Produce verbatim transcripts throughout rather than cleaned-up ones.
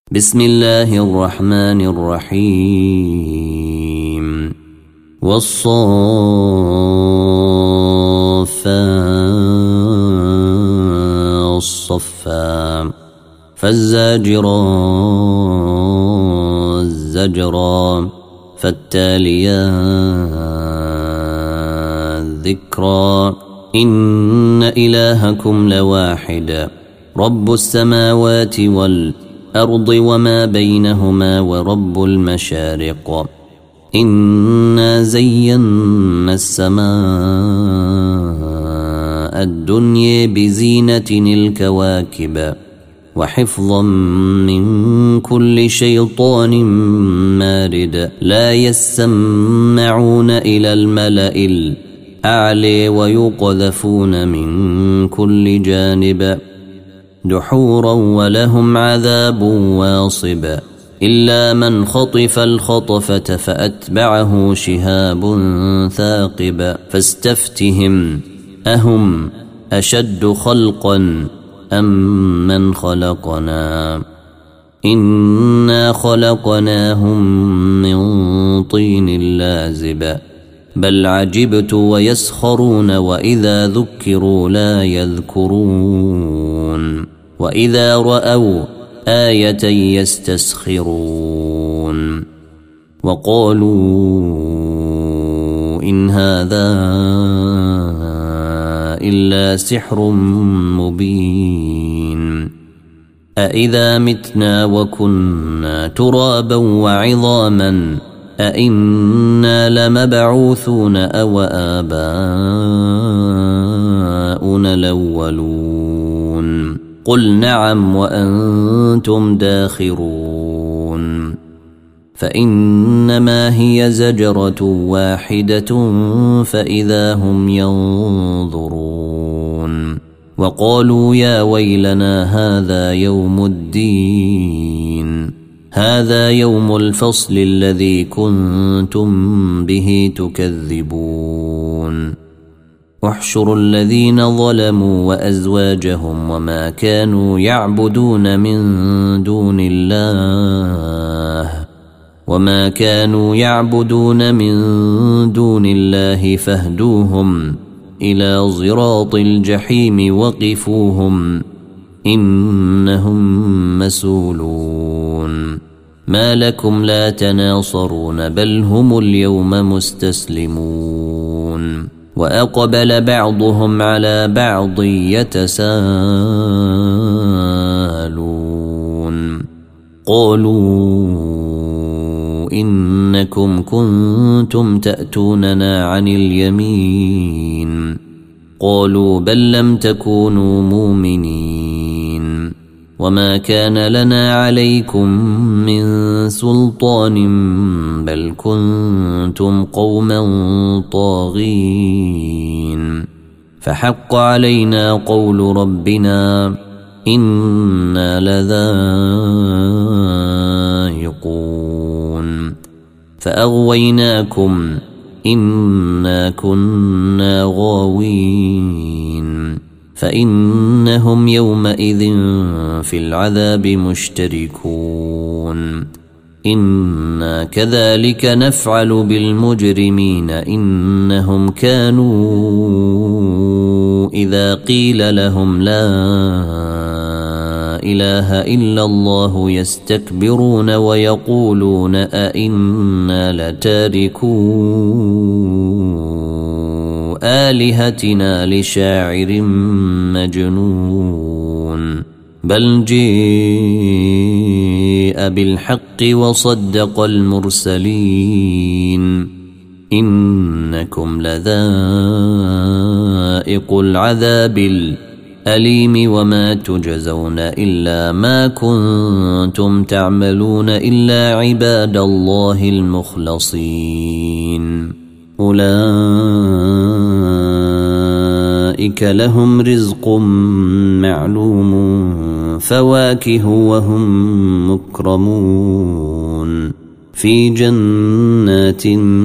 بسم الله الرحمن الرحيم والصافات صفا فالزاجرات زجرا فالتاليات ذكرا إن إلهكم لواحد رب السماوات والأرض وما بينهما ورب المشارق إنا زينا السماء الدنيا بزينة الكواكب وحفظا من كل شيطان مارد لا يسمعون إلى الملأ الأعلى ويقذفون من كل جانب دحورا ولهم عذاب واصب إلا من خطف الخطفة فأتبعه شهاب ثاقب فاستفتهم أهم أشد خلقا أم من خلقنا إنا خلقناهم من طين لازب بل عجبت ويسخرون وإذا ذكروا لا يذكرون وإذا رأوا آية يستسخرون وقالوا إن هذا إلا سحر مبين أإذا متنا وكنا ترابا وعظاما أإنا لمبعوثون أو آباؤنا الأولون قل نعم وأنتم داخرون فإنما هي زجرة واحدة فإذا هم ينظرون وقالوا يا ويلنا هذا يوم الدين هذا يوم الفصل الذي كنتم به تكذبون احشروا الذين ظلموا وأزواجهم وما كانوا يعبدون من دون الله وما كانوا يعبدون من دون الله فاهدوهم إلى صراط الجحيم وقفوهم إنهم مسؤولون ما لكم لا تناصرون بل هم اليوم مستسلمون وأقبل بعضهم على بعض يتساءلون قالوا إنكم كنتم تأتوننا عن اليمين قالوا بل لم تكونوا مؤمنين وما كان لنا عليكم من سلطان بل كنتم قوما طاغين فحق علينا قول ربنا إنا لذائقون فأغويناكم إنا كنا غاوين فإنهم يومئذ في العذاب مشتركون إنا كذلك نفعل بالمجرمين إنهم كانوا إذا قيل لهم لا إله إلا الله يستكبرون ويقولون أئنا لتاركو آلهتنا لشاعر مجنون بل جيء بالحق وصدق المرسلين إنكم لذائق العذاب الأليم وما تجزون إلا ما كنتم تعملون إلا عباد الله المخلصين أولئك لهم رزق معلوم فواكه وهم مكرمون في جنات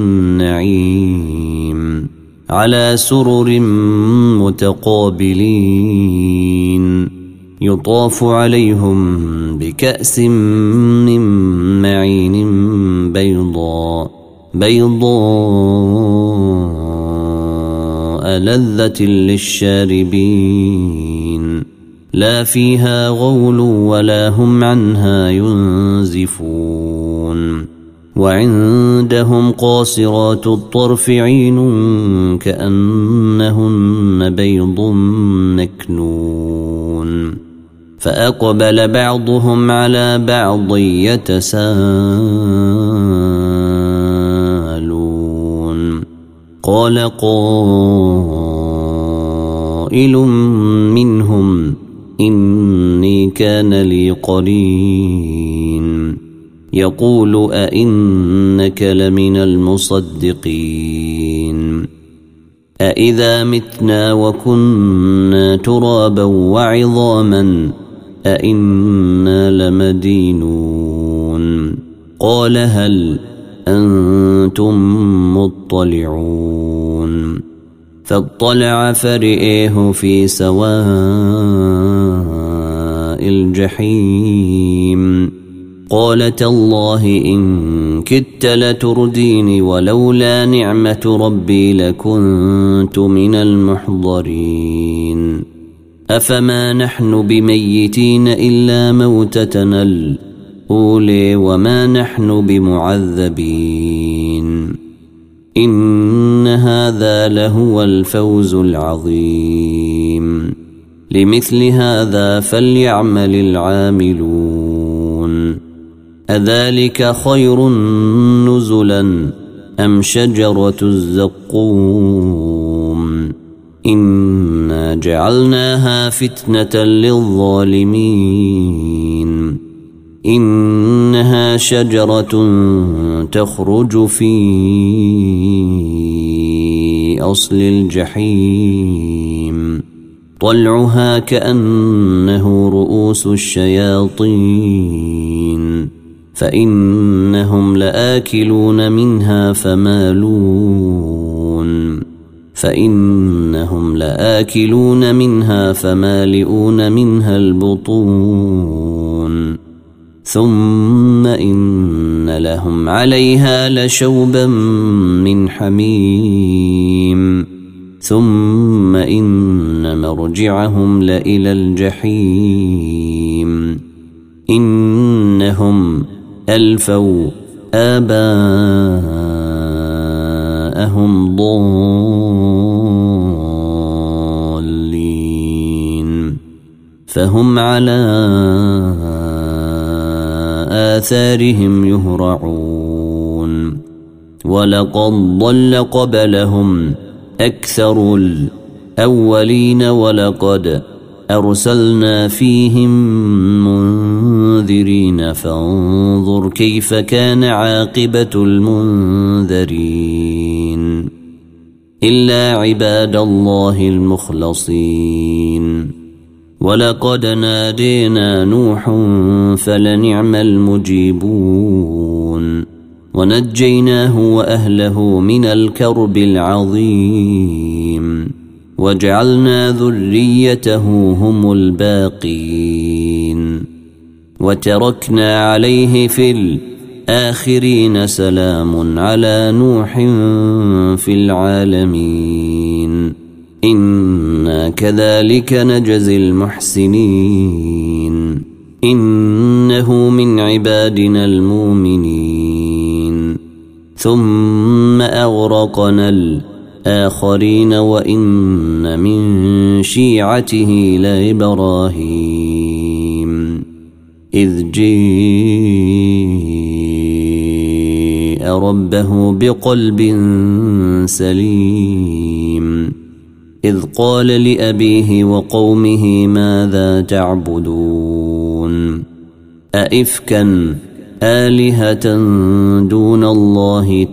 النعيم على سرر متقابلين يطاف عليهم بكأس من معين بيضاء بيضاء لذة للشاربين لا فيها غول ولا هم عنها ينزفون وعندهم قاصرات الطرف عين كأنهن بيض مكنون فأقبل بعضهم على بعض يتساءلون قال قائل منهم إني كان لي قرين يقول أئنك لمن المصدقين أإذا متنا وكنا ترابا وعظاما أئنا لمدينون قال هل أنتم مطلعون فاطلع فرئيه في سواء الجحيم قال تالله إن كدت لترديني ولولا نعمة ربي لكنت من المحضرين أفما نحن بميتين إلا موتتنا الأولى وما نحن بمعذبين إن هذا لهو الفوز العظيم لمثل هذا فليعمل العاملون أذلك خير نزلا أم شجرة الزقوم إنا جعلناها فتنة للظالمين إنها شجرة تخرج في أصل الجحيم طلعها كأنه رؤوس الشياطين فإنهم لآكلون منها فمالون فإنهم لآكلون منها فمالئون منها البطون ثم إن لهم عليها لشوبا من حميم ثم إن مرجعهم لإلى الجحيم إنهم ألفوا آباءهم ضالين فهم على آثارهم يهرعون ولقد ضل قبلهم أكثر الأولين ولقد أرسلنا فيهم منذرين فانظر كيف كان عاقبة المنذرين إلا عباد الله المخلصين ولقد نادينا نوح فلنعم المجيبون ونجيناه وأهله من الكرب العظيم وجعلنا ذريته هم الباقين وتركنا عليه في الآخرين سلام على نوح في العالمين إنا كذلك نجزي المحسنين إنه من عبادنا المؤمنين ثم أغرقنا الآخرين وإن من شيعته لإبراهيم إذ جاء ربه بقلب سليم إذ قال لأبيه وقومه ماذا تعبدون أئفكا آلهة دون الله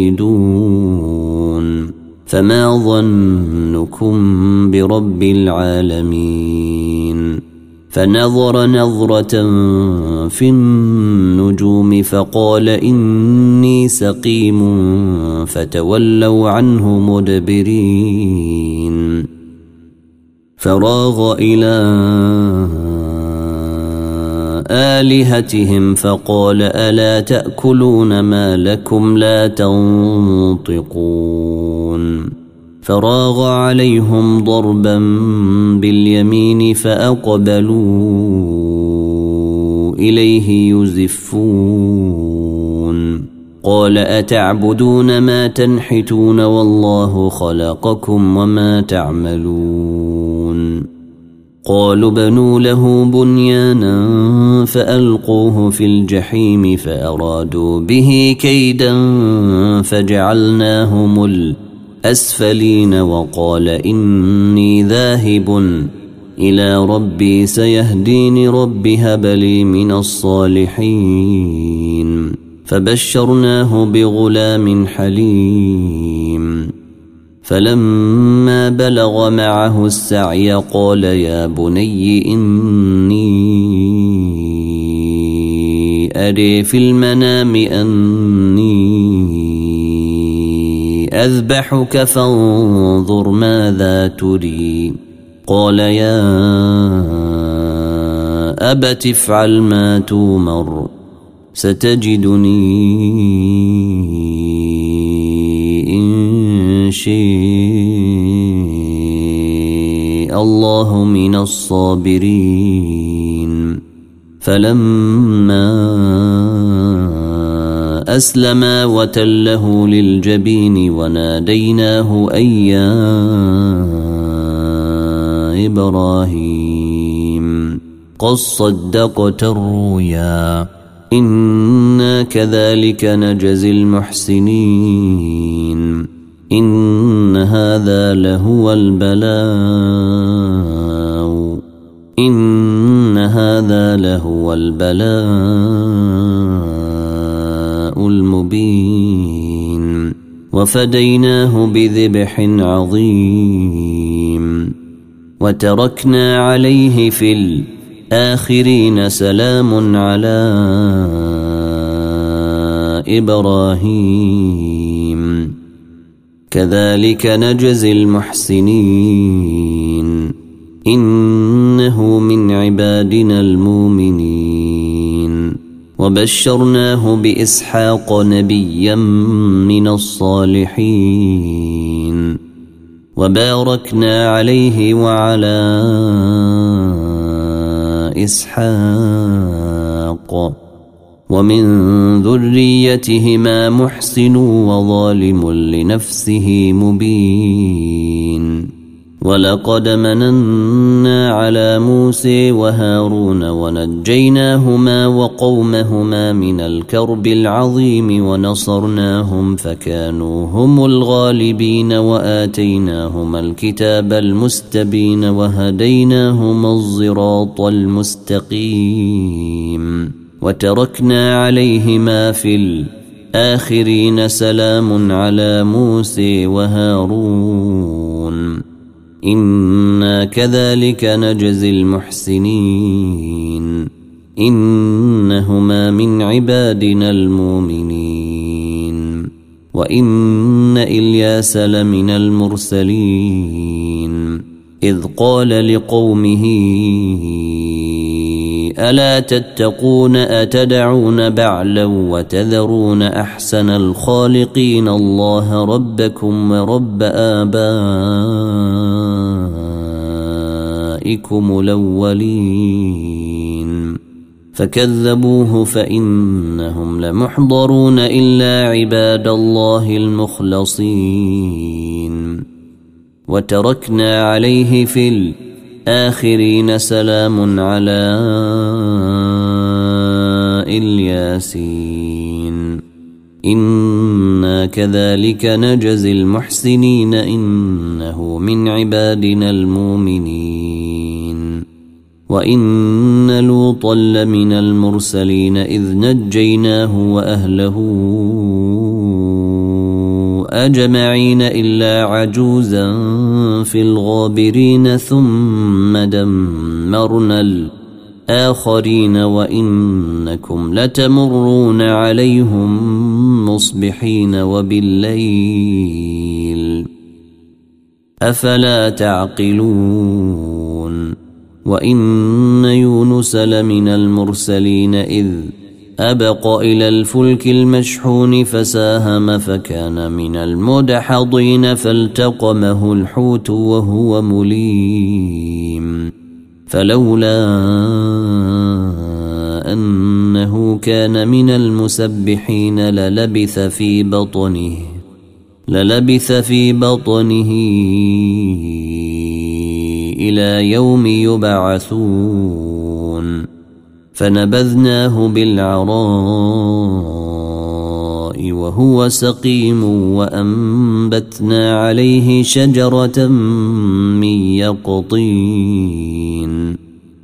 تريدون فما ظنكم برب العالمين فنظر نظرة في النجوم فقال إني سقيم فتولوا عنه مدبرين فراغ إلى آلهتهم فقال ألا تأكلون ما لكم لا تنطقون فراغ عليهم ضربا باليمين فأقبلوا إليه يزفون قال أتعبدون ما تنحتون والله خلقكم وما تعملون قالوا بنوا له بنيانا فألقوه في الجحيم فأرادوا به كيدا فجعلناهم الأسفلين وقال إني ذاهب إلى ربي سيهدين رب هب لي من الصالحين فبشرناه بغلام حليم فلما بلغ معه السعي قال يا بني إني أري في المنام أني أذبحك فانظر ماذا تري قال يا أبت افعل ما تومر ستجدني إن شاء الله من الصابرين فلما أسلما وتله للجبين وناديناه أن يا إبراهيم قد صدقت الرؤيا إنا كذلك نجزي المحسنين إن هذا لهو البلاء إن هذا لهو البلاء المبين وفديناه بذبح عظيم وتركنا عليه في الآخرين سلام على إبراهيم كذلك نجزي المحسنين إنه من عبادنا المؤمنين وبشرناه بإسحاق نبيا من الصالحين وباركنا عليه وعلى إسحاق ومن ذريتهما محسن وظالم لنفسه مبين ولقد مننا على موسى وهارون ونجيناهما وقومهما من الكرب العظيم ونصرناهم فكانوا هم الغالبين وآتيناهما الكتاب المستبين وهديناهما الصراط المستقيم وتركنا عليهما في الآخرين سلام على موسى وهارون إنا كذلك نجزي المحسنين إنهما من عبادنا المؤمنين وإن إلياس لمن المرسلين إذ قال لقومه ألا تتقون أتدعون بعلا وتذرون أحسن الخالقين الله ربكم ورب آبائكم الأولين فكذبوه فإنهم لمحضرون إلا عباد الله المخلصين وتركنا عليه في الآخرين سلام على الياسين إنا كذلك نجزي المحسنين إنه من عبادنا المؤمنين وإن لوطا لمن المرسلين إذ نجيناه وأهله أجمعين إلا عجوزا في الغابرين ثم دمرنا الآخرين وإنكم لتمرون عليهم مصبحين وبالليل أفلا تعقلون وإن يونس لمن المرسلين إذ أبق إلى الفلك المشحون فساهم فكان من المدحضين فالتقمه الحوت وهو مليم فلولا أنه كان من المسبحين للبث في بطنه للبث في بطنه إلى يوم يبعثون فنبذناه بالعراء وهو سقيم وأنبتنا عليه شجرة من يقطين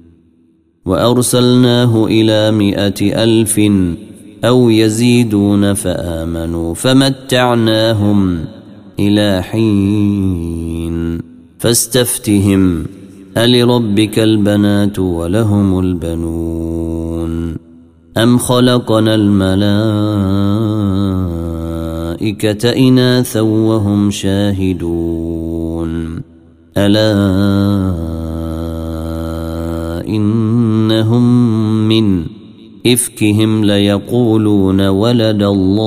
وأرسلناه إلى مائة ألف أو يزيدون فآمنوا فمتعناهم إلى حين فاستفتهم ألربك البنات ولهم البنون أم خلقنا الملائكة إناثا وهم شاهدون ألا إنهم من إفكهم ليقولون ولد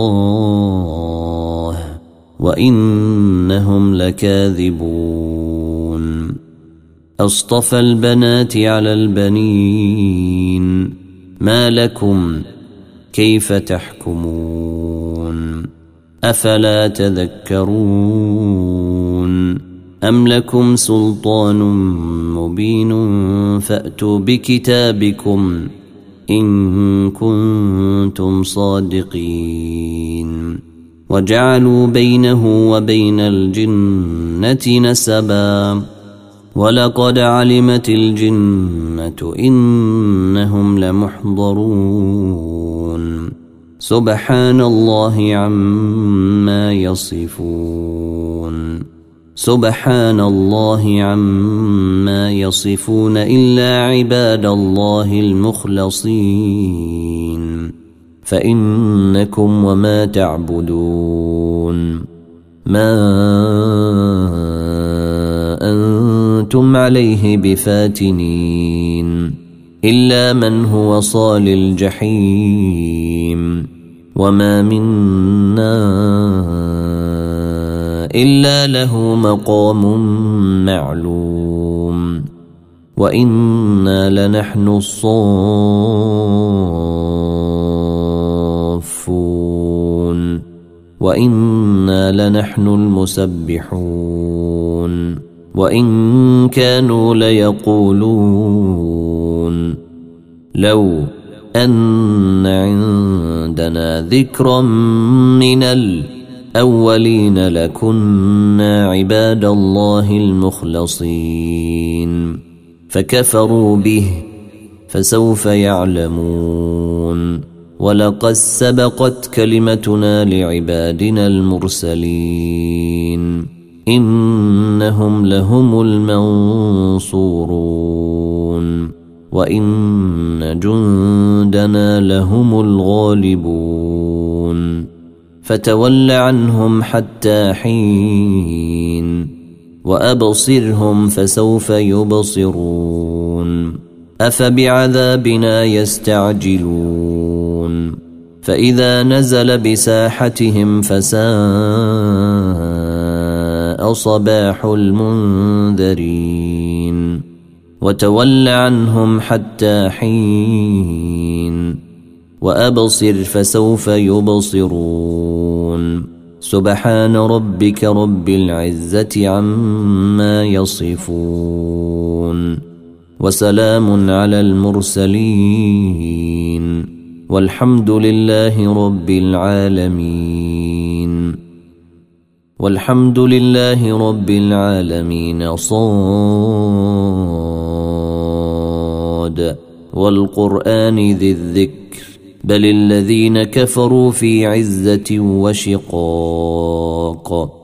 الله وإنهم لكاذبون أصطفى البنات على البنين ما لكم كيف تحكمون أفلا تذكرون أم لكم سلطان مبين فأتوا بكتابكم إن كنتم صادقين وجعلوا بينه وبين الجنة نسبا ولقد علمت الجنة إنهم لمحضرون سبحان الله عما يصفون سبحان الله عما يصفون إلا عباد الله المخلصين فإنكم وما تعبدون ما أنتم عليه بفاتنين إلا من هو صال الجحيم وما منا إلا له مقام معلوم وإنا لنحن الصافون وإنا لنحن المسبحون وإن كانوا ليقولون لو أن عندنا ذكرا من الأولين لكنا عباد الله المخلصين فكفروا به فسوف يعلمون ولقد سبقت كلمتنا لعبادنا المرسلين إنهم لهم المنصورون وإن جندنا لهم الغالبون فتول عنهم حتى حين وأبصرهم فسوف يبصرون أفبعذابنا يستعجلون فإذا نزل بساحتهم فساء صباح المنذرين وتول عنهم حتى حين وأبصر فسوف يبصرون سبحان ربك رب العزة عما يصفون وسلام على المرسلين والحمد لله رب العالمين والحمد لله رب العالمين صاد والقرآن ذي الذكر بل الذين كفروا في عزة وشقاق